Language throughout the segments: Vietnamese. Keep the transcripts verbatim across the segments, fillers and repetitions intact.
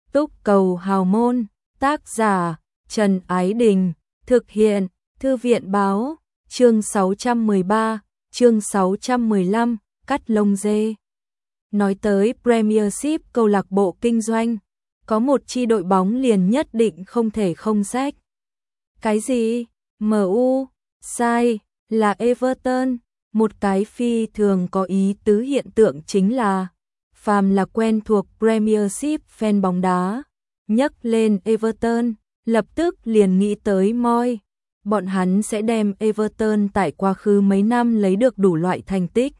Túc cầu hào môn, tác giả Trần Ái Đình, thực hiện Thư viện báo, chương sáu trăm mười ba, chương sáu trăm mười lăm, cắt lông dê. Nói tới Premiership, câu lạc bộ kinh doanh, có một chi đội bóng liền nhất định không thể không sách. Cái gì? em u? Sai, là Everton. Một cái phi thường có ý tứ hiện tượng chính là phàm là quen thuộc Premiership fan bóng đá, nhắc lên Everton, lập tức liền nghĩ tới Moyes. Bọn hắn sẽ đem Everton tại quá khứ mấy năm lấy được đủ loại thành tích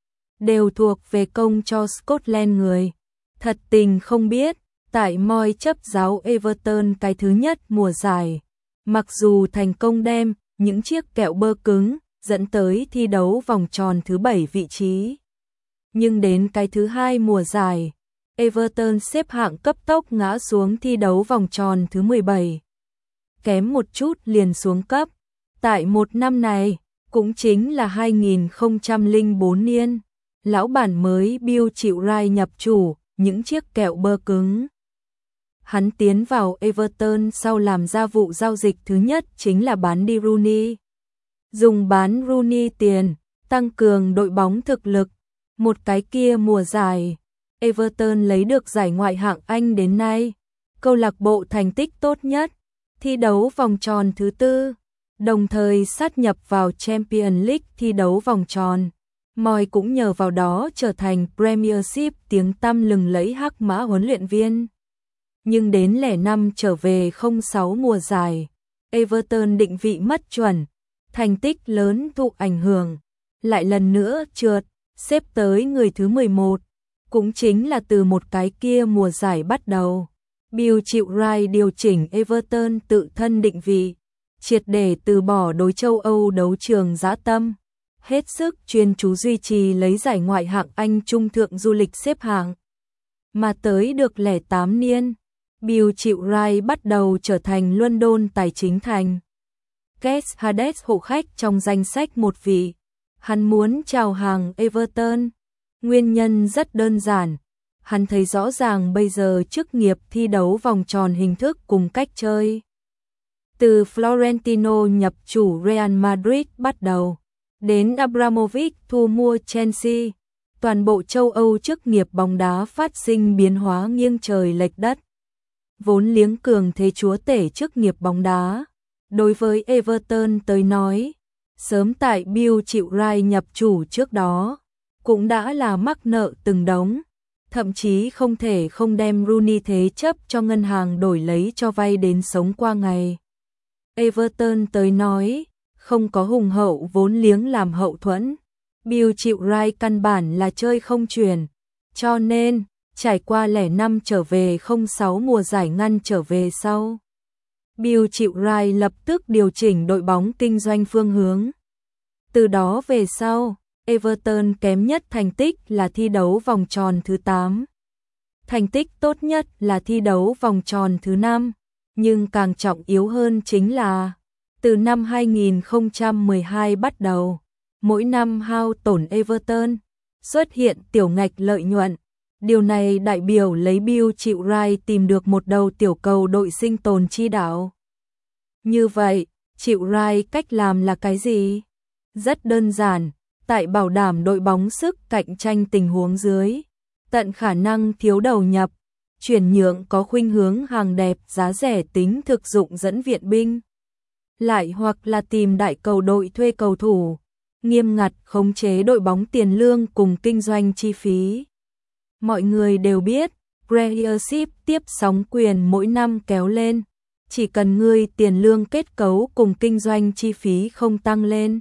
đều thuộc về công cho Scotland người. Thật tình không biết, tại Moyes chấp giáo Everton cái thứ nhất mùa giải, mặc dù thành công đem những chiếc kẹo bơ cứng dẫn tới thi đấu vòng tròn thứ bảy vị trí, nhưng đến cái thứ hai mùa giải, Everton xếp hạng cấp tốc ngã xuống thi đấu vòng tròn thứ mười bảy. Kém một chút liền xuống cấp. Tại một năm này, cũng chính là hai nghìn không trăm lẻ bốn niên, lão bản mới Bill chịu Wright nhập chủ những chiếc kẹo bơ cứng. Hắn tiến vào Everton sau làm ra vụ giao dịch thứ nhất chính là bán đi Rooney. Dùng bán Rooney tiền, tăng cường đội bóng thực lực. Một cái kia mùa giải, Everton lấy được giải Ngoại hạng Anh đến nay, câu lạc bộ thành tích tốt nhất, thi đấu vòng tròn thứ tư, đồng thời sát nhập vào Champions League thi đấu vòng tròn. Moyes cũng nhờ vào đó trở thành Premiership tiếng tăm lừng lẫy hắc mã huấn luyện viên. Nhưng đến lẻ năm trở về không sáu mùa giải, Everton định vị mất chuẩn, thành tích lớn thụ ảnh hưởng, lại lần nữa trượt, xếp tới người thứ mười một, cũng chính là từ một cái kia mùa giải bắt đầu. Bill chịu Wright điều chỉnh Everton tự thân định vị, triệt để từ bỏ đối châu Âu đấu trường dã tâm, hết sức chuyên chú duy trì lấy giải Ngoại hạng Anh trung thượng du lịch xếp hạng. Mà tới được lẻ tám niên, Bill chịu Wright bắt đầu trở thành London tài chính thành Guest Hades hộ khách trong danh sách một vị. Hắn muốn chào hàng Everton. Nguyên nhân rất đơn giản. Hắn thấy rõ ràng bây giờ chức nghiệp thi đấu vòng tròn hình thức cùng cách chơi. Từ Florentino nhập chủ Real Madrid bắt đầu, đến Abramovich thu mua Chelsea, toàn bộ châu Âu chức nghiệp bóng đá phát sinh biến hóa nghiêng trời lệch đất. Vốn liếng cường thế chúa tể chức nghiệp bóng đá, đối với Everton tới nói, sớm tại Bill chịu Wright nhập chủ trước đó, cũng đã là mắc nợ từng đống, thậm chí không thể không đem Rooney thế chấp cho ngân hàng đổi lấy cho vay đến sống qua ngày. Everton tới nói, không có hùng hậu vốn liếng làm hậu thuẫn, Bill chịu Wright căn bản là chơi không chuyển, cho nên trải qua lẻ năm trở về không sáu mùa giải ngăn trở về sau, Bill chịu Wright lập tức điều chỉnh đội bóng kinh doanh phương hướng. Từ đó về sau, Everton kém nhất thành tích là thi đấu vòng tròn thứ tám. Thành tích tốt nhất là thi đấu vòng tròn thứ năm, nhưng càng trọng yếu hơn chính là từ năm hai nghìn không trăm mười hai bắt đầu, mỗi năm hao tổn Everton xuất hiện tiểu ngạch lợi nhuận. Điều này đại biểu lấy Bill chịu Wright tìm được một đầu tiểu cầu đội sinh tồn chi đạo. Như vậy, chịu Wright cách làm là cái gì? Rất đơn giản, tại bảo đảm đội bóng sức cạnh tranh tình huống dưới, tận khả năng thiếu đầu nhập, chuyển nhượng có khuynh hướng hàng đẹp giá rẻ tính thực dụng dẫn viện binh, lại hoặc là tìm đại cầu đội thuê cầu thủ, nghiêm ngặt khống chế đội bóng tiền lương cùng kinh doanh chi phí. Mọi người đều biết, Premiership tiếp sóng quyền mỗi năm kéo lên, chỉ cần ngươi tiền lương kết cấu cùng kinh doanh chi phí không tăng lên,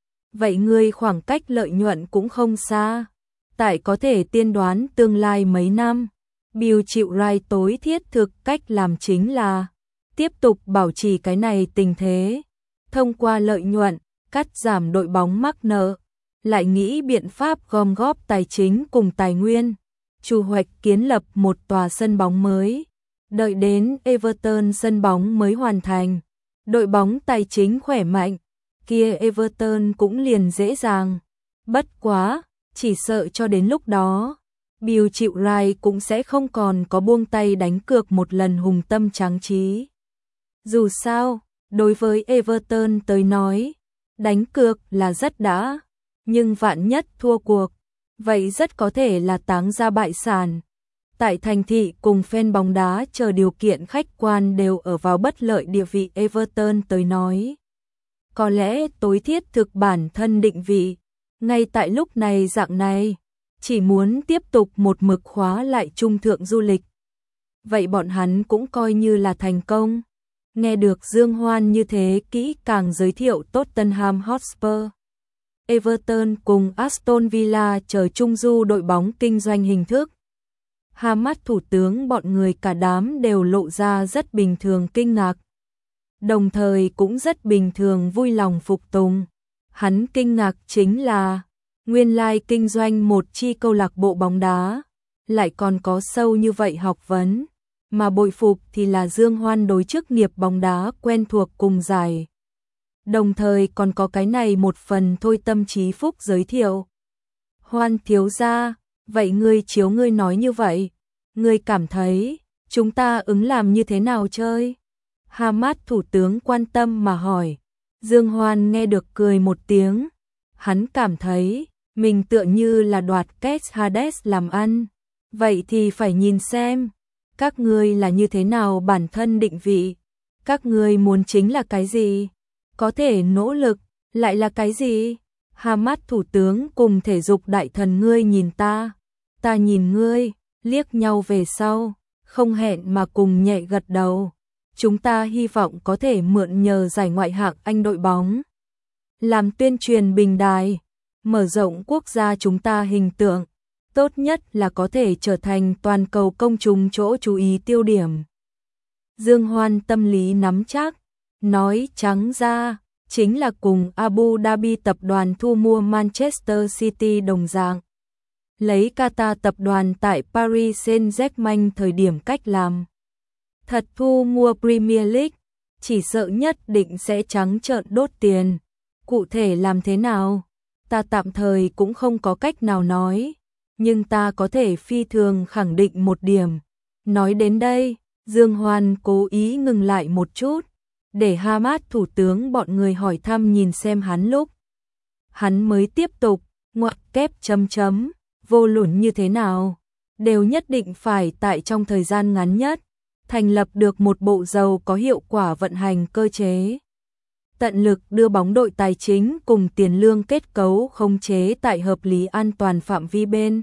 vậy ngươi khoảng cách lợi nhuận cũng không xa. Tại có thể tiên đoán tương lai mấy năm, Bill chịu Wright tối thiết thực cách làm chính là tiếp tục bảo trì cái này tình thế, thông qua lợi nhuận, cắt giảm đội bóng mắc nợ, lại nghĩ biện pháp gom góp tài chính cùng tài nguyên, chủ hoạch kiến lập một tòa sân bóng mới. Đợi đến Everton sân bóng mới hoàn thành, đội bóng tài chính khỏe mạnh, kia Everton cũng liền dễ dàng. Bất quá, chỉ sợ cho đến lúc đó, Bill chịu rai cũng sẽ không còn có buông tay đánh cược một lần hùng tâm tráng trí. Dù sao, đối với Everton tới nói, đánh cược là rất đã, nhưng vạn nhất thua cuộc, vậy rất có thể là táng ra bại sản. Tại thành thị cùng fan bóng đá chờ điều kiện khách quan đều ở vào bất lợi địa vị Everton tới nói. Có lẽ tối thiết thực bản thân định vị, ngay tại lúc này dạng này, chỉ muốn tiếp tục một mực khóa lại trung thượng du lịch. Vậy bọn hắn cũng coi như là thành công. Nghe được Dương Hoan như thế kỹ càng giới thiệu Tottenham Hotspur, Everton cùng Aston Villa chờ trung du đội bóng kinh doanh hình thức. Hai mắt thủ tướng bọn người cả đám đều lộ ra rất bình thường kinh ngạc. Đồng thời cũng rất bình thường vui lòng phục tùng. Hắn kinh ngạc chính là, nguyên lai kinh doanh một chi câu lạc bộ bóng đá, lại còn có sâu như vậy học vấn. Mà bội phục thì là Dương Hoan đối chức nghiệp bóng đá quen thuộc cùng giải. Đồng thời còn có cái này một phần thôi tâm trí phúc giới thiệu. Hoan thiếu gia, vậy ngươi chiếu ngươi nói như vậy, ngươi cảm thấy chúng ta ứng làm như thế nào chơi? Hamad thủ tướng quan tâm mà hỏi. Dương Hoan nghe được cười một tiếng. Hắn cảm thấy mình tựa như là đoạt két Hades làm ăn. Vậy thì phải nhìn xem các ngươi là như thế nào bản thân định vị. Các ngươi muốn chính là cái gì? Có thể nỗ lực, lại là cái gì? Hamad thủ tướng cùng thể dục đại thần ngươi nhìn ta, ta nhìn ngươi, liếc nhau về sau, không hẹn mà cùng nhẹ gật đầu. Chúng ta hy vọng có thể mượn nhờ giải ngoại hạng Anh đội bóng, làm tuyên truyền bình đài, mở rộng quốc gia chúng ta hình tượng, tốt nhất là có thể trở thành toàn cầu công chúng chỗ chú ý tiêu điểm. Dương Hoan tâm lý nắm chắc, nói trắng ra, chính là cùng Abu Dhabi tập đoàn thu mua Manchester City đồng dạng. Lấy Qatar tập đoàn tại Paris Saint-Germain thời điểm cách làm. Thật thu mua Premier League, chỉ sợ nhất định sẽ trắng trợn đốt tiền. Cụ thể làm thế nào, ta tạm thời cũng không có cách nào nói, nhưng ta có thể phi thường khẳng định một điểm. Nói đến đây, Dương Hoan cố ý ngừng lại một chút, để Hamad thủ tướng bọn người hỏi thăm nhìn xem hắn lúc. Hắn mới tiếp tục, ngoặc kép chấm chấm, vô luận như thế nào, đều nhất định phải tại trong thời gian ngắn nhất, thành lập được một bộ giàu có hiệu quả vận hành cơ chế. Tận lực đưa bóng đội tài chính cùng tiền lương kết cấu khống chế tại hợp lý an toàn phạm vi bên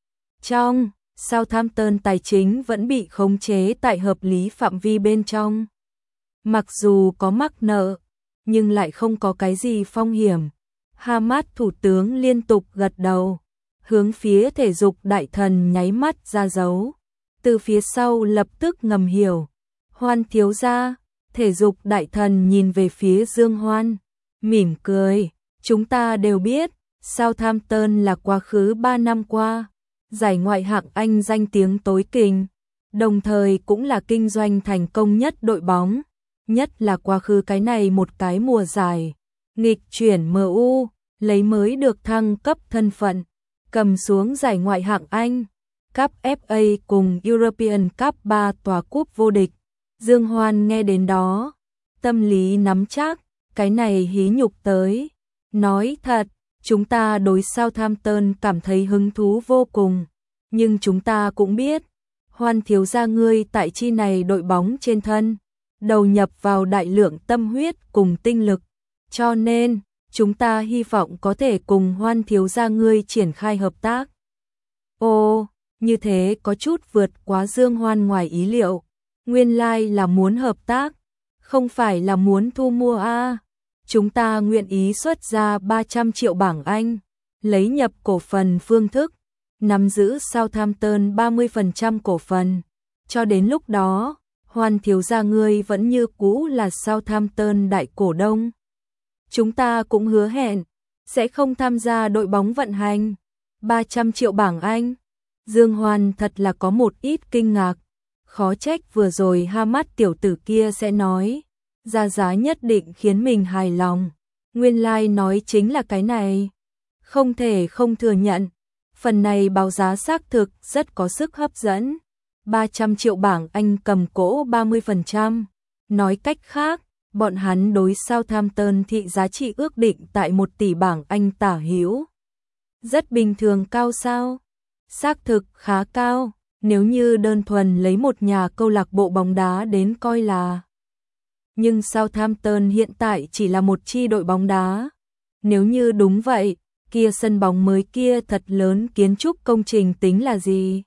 trong. Southampton tài chính vẫn bị khống chế tại hợp lý phạm vi bên trong. Mặc dù có mắc nợ, nhưng lại không có cái gì phong hiểm. Hamad thủ tướng liên tục gật đầu, hướng phía thể dục đại thần nháy mắt ra dấu. Từ phía sau lập tức ngầm hiểu. Hoan thiếu gia, thể dục đại thần nhìn về phía Dương Hoan, mỉm cười. Chúng ta đều biết, Southampton là quá khứ ba năm qua giải ngoại hạng Anh danh tiếng tối kình, đồng thời cũng là kinh doanh thành công nhất đội bóng, nhất là quá khứ cái này một cái mùa giải, nghịch chuyển em u, lấy mới được thăng cấp thân phận, cầm xuống giải ngoại hạng Anh, Cup ép a cùng European Cup ba tòa cúp vô địch. Dương Hoan nghe đến đó, tâm lý nắm chắc, cái này hí nhục tới. Nói thật, chúng ta đối Southampton cảm thấy hứng thú vô cùng, nhưng chúng ta cũng biết, Hoan thiếu gia ngươi tại chi này đội bóng trên thân, đầu nhập vào đại lượng tâm huyết cùng tinh lực, cho nên, chúng ta hy vọng có thể cùng Hoan thiếu gia ngươi triển khai hợp tác. Ồ, như thế có chút vượt quá Dương Hoan ngoài ý liệu, nguyên lai like là muốn hợp tác, không phải là muốn thu mua a. À. Chúng ta nguyện ý xuất ra ba trăm triệu bảng Anh, lấy nhập cổ phần phương thức, nắm giữ Southampton ba mươi phần trăm cổ phần. Cho đến lúc đó, Hoan thiếu gia ngươi vẫn như cũ là Southampton đại cổ đông. Chúng ta cũng hứa hẹn, sẽ không tham gia đội bóng vận hành. ba trăm triệu bảng Anh. Dương Hoan thật là có một ít kinh ngạc. Khó trách vừa rồi Hamad tiểu tử kia sẽ nói. Ra giá nhất định khiến mình hài lòng. Nguyên lai like nói chính là cái này. Không thể không thừa nhận. Phần này báo giá xác thực rất có sức hấp dẫn. ba trăm triệu bảng Anh cầm cố ba mươi phần trăm. Nói cách khác, bọn hắn đối Southampton thị giá trị ước định tại một tỷ bảng Anh tả hữu. Rất bình thường cao sao? Xác thực khá cao, nếu như đơn thuần lấy một nhà câu lạc bộ bóng đá đến coi là. Nhưng Southampton hiện tại chỉ là một chi đội bóng đá. Nếu như đúng vậy, kia sân bóng mới kia thật lớn kiến trúc công trình tính là gì?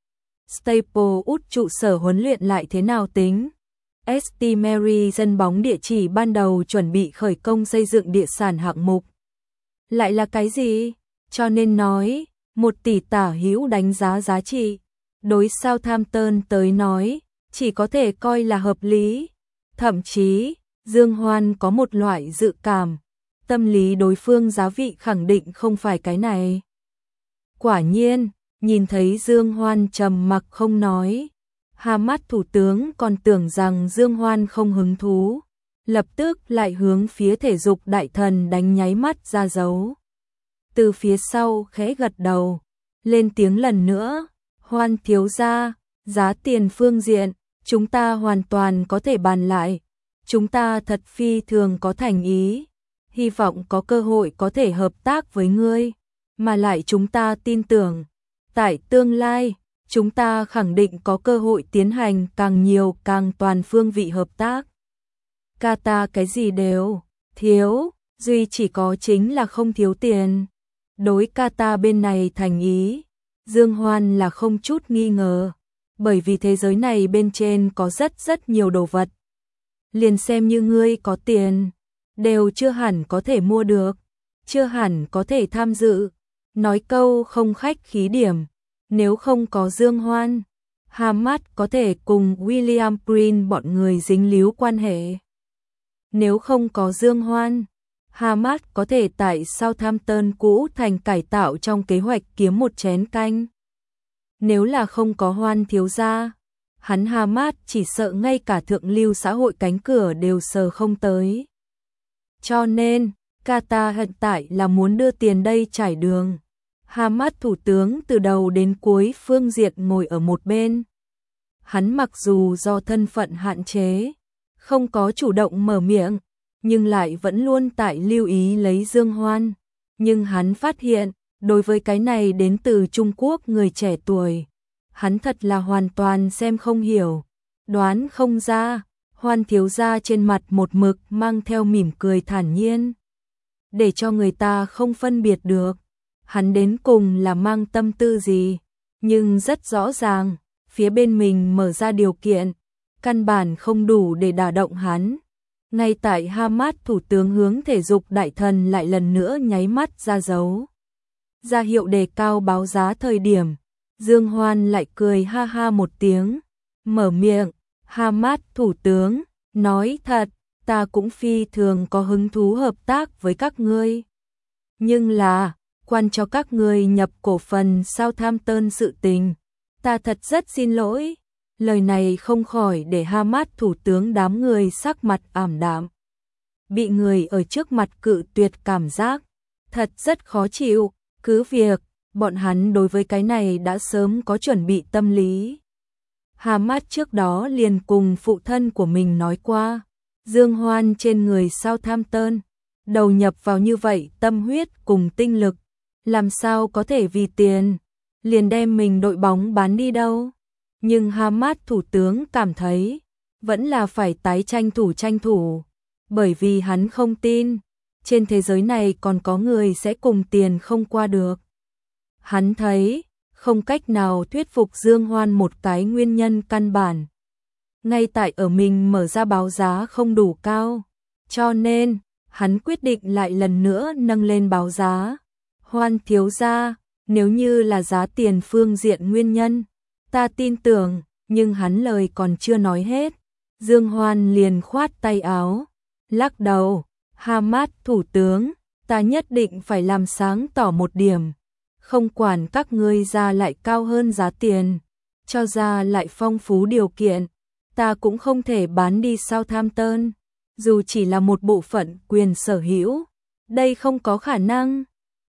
Staplewood trụ sở huấn luyện lại thế nào tính? ét tê Mary sân bóng địa chỉ ban đầu chuẩn bị khởi công xây dựng địa sản hạng mục. Lại là cái gì? Cho nên nói, một tỷ tả hữu đánh giá giá trị. Đối Southampton tới nói, chỉ có thể coi là hợp lý. Thậm chí, Dương Hoan có một loại dự cảm. Tâm lý đối phương giá vị khẳng định không phải cái này. Quả nhiên, nhìn thấy Dương Hoan trầm mặc không nói. Hamad thủ tướng còn tưởng rằng Dương Hoan không hứng thú. Lập tức lại hướng phía thể dục đại thần đánh nháy mắt ra dấu. Từ phía sau khẽ gật đầu. Lên tiếng lần nữa. Hoan thiếu gia, giá tiền phương diện, chúng ta hoàn toàn có thể bàn lại. Chúng ta thật phi thường có thành ý. Hy vọng có cơ hội có thể hợp tác với ngươi. Mà lại chúng ta tin tưởng. Tại tương lai, chúng ta khẳng định có cơ hội tiến hành càng nhiều càng toàn phương vị hợp tác. Qatar cái gì đều thiếu, duy chỉ có chính là không thiếu tiền. Đối Qatar bên này thành ý, Dương Hoan là không chút nghi ngờ, bởi vì thế giới này bên trên có rất rất nhiều đồ vật. Liền xem như ngươi có tiền, đều chưa hẳn có thể mua được, chưa hẳn có thể tham dự. Nói câu không khách khí điểm, nếu không có Dương Hoan, Hamad có thể cùng William Green bọn người dính líu quan hệ. Nếu không có Dương Hoan, Hamad có thể tại Southampton cũ thành cải tạo trong kế hoạch kiếm một chén canh. Nếu là không có Hoan thiếu gia, hắn Hamad chỉ sợ ngay cả thượng lưu xã hội cánh cửa đều sờ không tới. Cho nên, Qatar hiện tại là muốn đưa tiền đây trải đường. Hamad thủ tướng từ đầu đến cuối phương diện ngồi ở một bên. Hắn mặc dù do thân phận hạn chế, không có chủ động mở miệng, nhưng lại vẫn luôn tại lưu ý lấy Dương Hoan. Nhưng hắn phát hiện, đối với cái này đến từ Trung Quốc người trẻ tuổi, hắn thật là hoàn toàn xem không hiểu, đoán không ra. Hoan thiếu gia trên mặt một mực mang theo mỉm cười thản nhiên, để cho người ta không phân biệt được hắn đến cùng là mang tâm tư gì. Nhưng rất rõ ràng, phía bên mình mở ra điều kiện, căn bản không đủ để đả động hắn. Ngay tại Hamad thủ tướng hướng thể dục đại thần lại lần nữa nháy mắt ra dấu, ra hiệu đề cao báo giá thời điểm, Dương Hoan lại cười ha ha một tiếng, mở miệng. Hamad thủ tướng, nói thật, ta cũng phi thường có hứng thú hợp tác với các ngươi. Nhưng là, quan cho các ngươi nhập cổ phần Southampton sự tình, ta thật rất xin lỗi. Lời này không khỏi để Hamad thủ tướng đám người sắc mặt ảm đạm. Bị người ở trước mặt cự tuyệt cảm giác, thật rất khó chịu, cứ việc, bọn hắn đối với cái này đã sớm có chuẩn bị tâm lý. Hamad trước đó liền cùng phụ thân của mình nói qua, Dương Hoan trên người Southampton, đầu nhập vào như vậy tâm huyết cùng tinh lực, làm sao có thể vì tiền, liền đem mình đội bóng bán đi đâu. Nhưng Hamad thủ tướng cảm thấy, vẫn là phải tái tranh thủ tranh thủ, bởi vì hắn không tin, trên thế giới này còn có người sẽ cùng tiền không qua được. Hắn thấy, không cách nào thuyết phục Dương Hoan một cái nguyên nhân căn bản. Ngay tại ở mình mở ra báo giá không đủ cao, cho nên, hắn quyết định lại lần nữa nâng lên báo giá. Hoan thiếu gia, nếu như là giá tiền phương diện nguyên nhân, ta tin tưởng, nhưng hắn lời còn chưa nói hết. Dương Hoan liền khoát tay áo, lắc đầu, Hamad thủ tướng, ta nhất định phải làm sáng tỏ một điểm. Không quản các ngươi ra lại cao hơn giá tiền, cho ra lại phong phú điều kiện, ta cũng không thể bán đi Southampton, dù chỉ là một bộ phận quyền sở hữu, đây không có khả năng.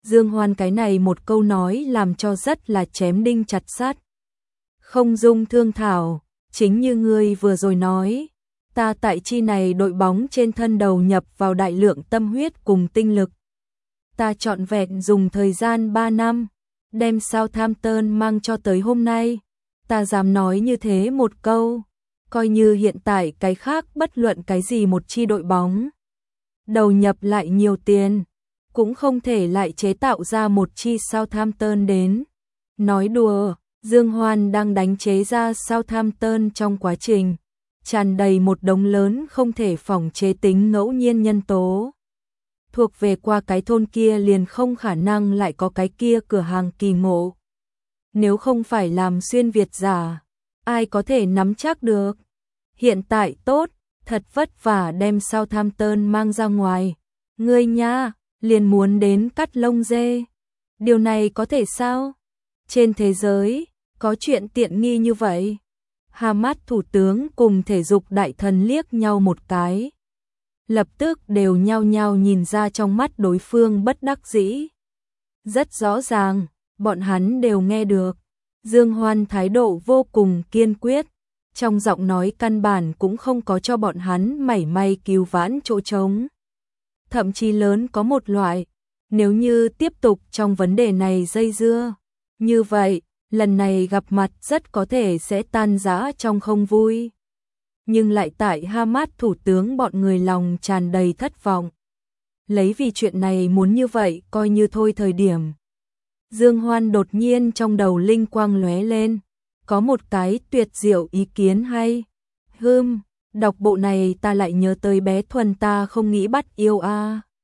Dương Hoan cái này một câu nói làm cho rất là chém đinh chặt sắt. Không dung thương thảo, chính như ngươi vừa rồi nói, ta tại chi này đội bóng trên thân đầu nhập vào đại lượng tâm huyết cùng tinh lực. Ta trọn vẹn dùng thời gian ba năm, đem Southampton mang cho tới hôm nay. Ta dám nói như thế một câu, coi như hiện tại cái khác bất luận cái gì một chi đội bóng đầu nhập lại nhiều tiền, cũng không thể lại chế tạo ra một chi Southampton đến. Nói đùa, Dương Hoan đang đánh chế ra Southampton trong quá trình tràn đầy một đống lớn không thể phỏng chế tính ngẫu nhiên nhân tố. Thuộc về qua cái thôn kia liền không khả năng lại có cái kia cửa hàng kỳ ngộ. Nếu không phải làm xuyên Việt giả, ai có thể nắm chắc được. Hiện tại tốt, thật vất vả đem Southampton mang ra ngoài. Ngươi nha, liền muốn đến cắt lông dê. Điều này có thể sao? Trên thế giới, có chuyện tiện nghi như vậy. Hamas thủ tướng cùng thể dục đại thần liếc nhau một cái. Lập tức đều nhao nhao nhìn ra trong mắt đối phương bất đắc dĩ. Rất rõ ràng, bọn hắn đều nghe được. Dương Hoan thái độ vô cùng kiên quyết, trong giọng nói căn bản cũng không có cho bọn hắn mảy may cứu vãn chỗ trống. Thậm chí lớn có một loại, nếu như tiếp tục trong vấn đề này dây dưa, như vậy, lần này gặp mặt rất có thể sẽ tan rã trong không vui. Nhưng lại tại Hamas thủ tướng bọn người lòng tràn đầy thất vọng. Lấy vì chuyện này muốn như vậy coi như thôi thời điểm. Dương Hoan đột nhiên trong đầu linh quang lóe lên, có một cái tuyệt diệu ý kiến hay. Hừm, đọc bộ này ta lại nhớ tới bé Thuần ta không nghĩ bắt yêu a. À.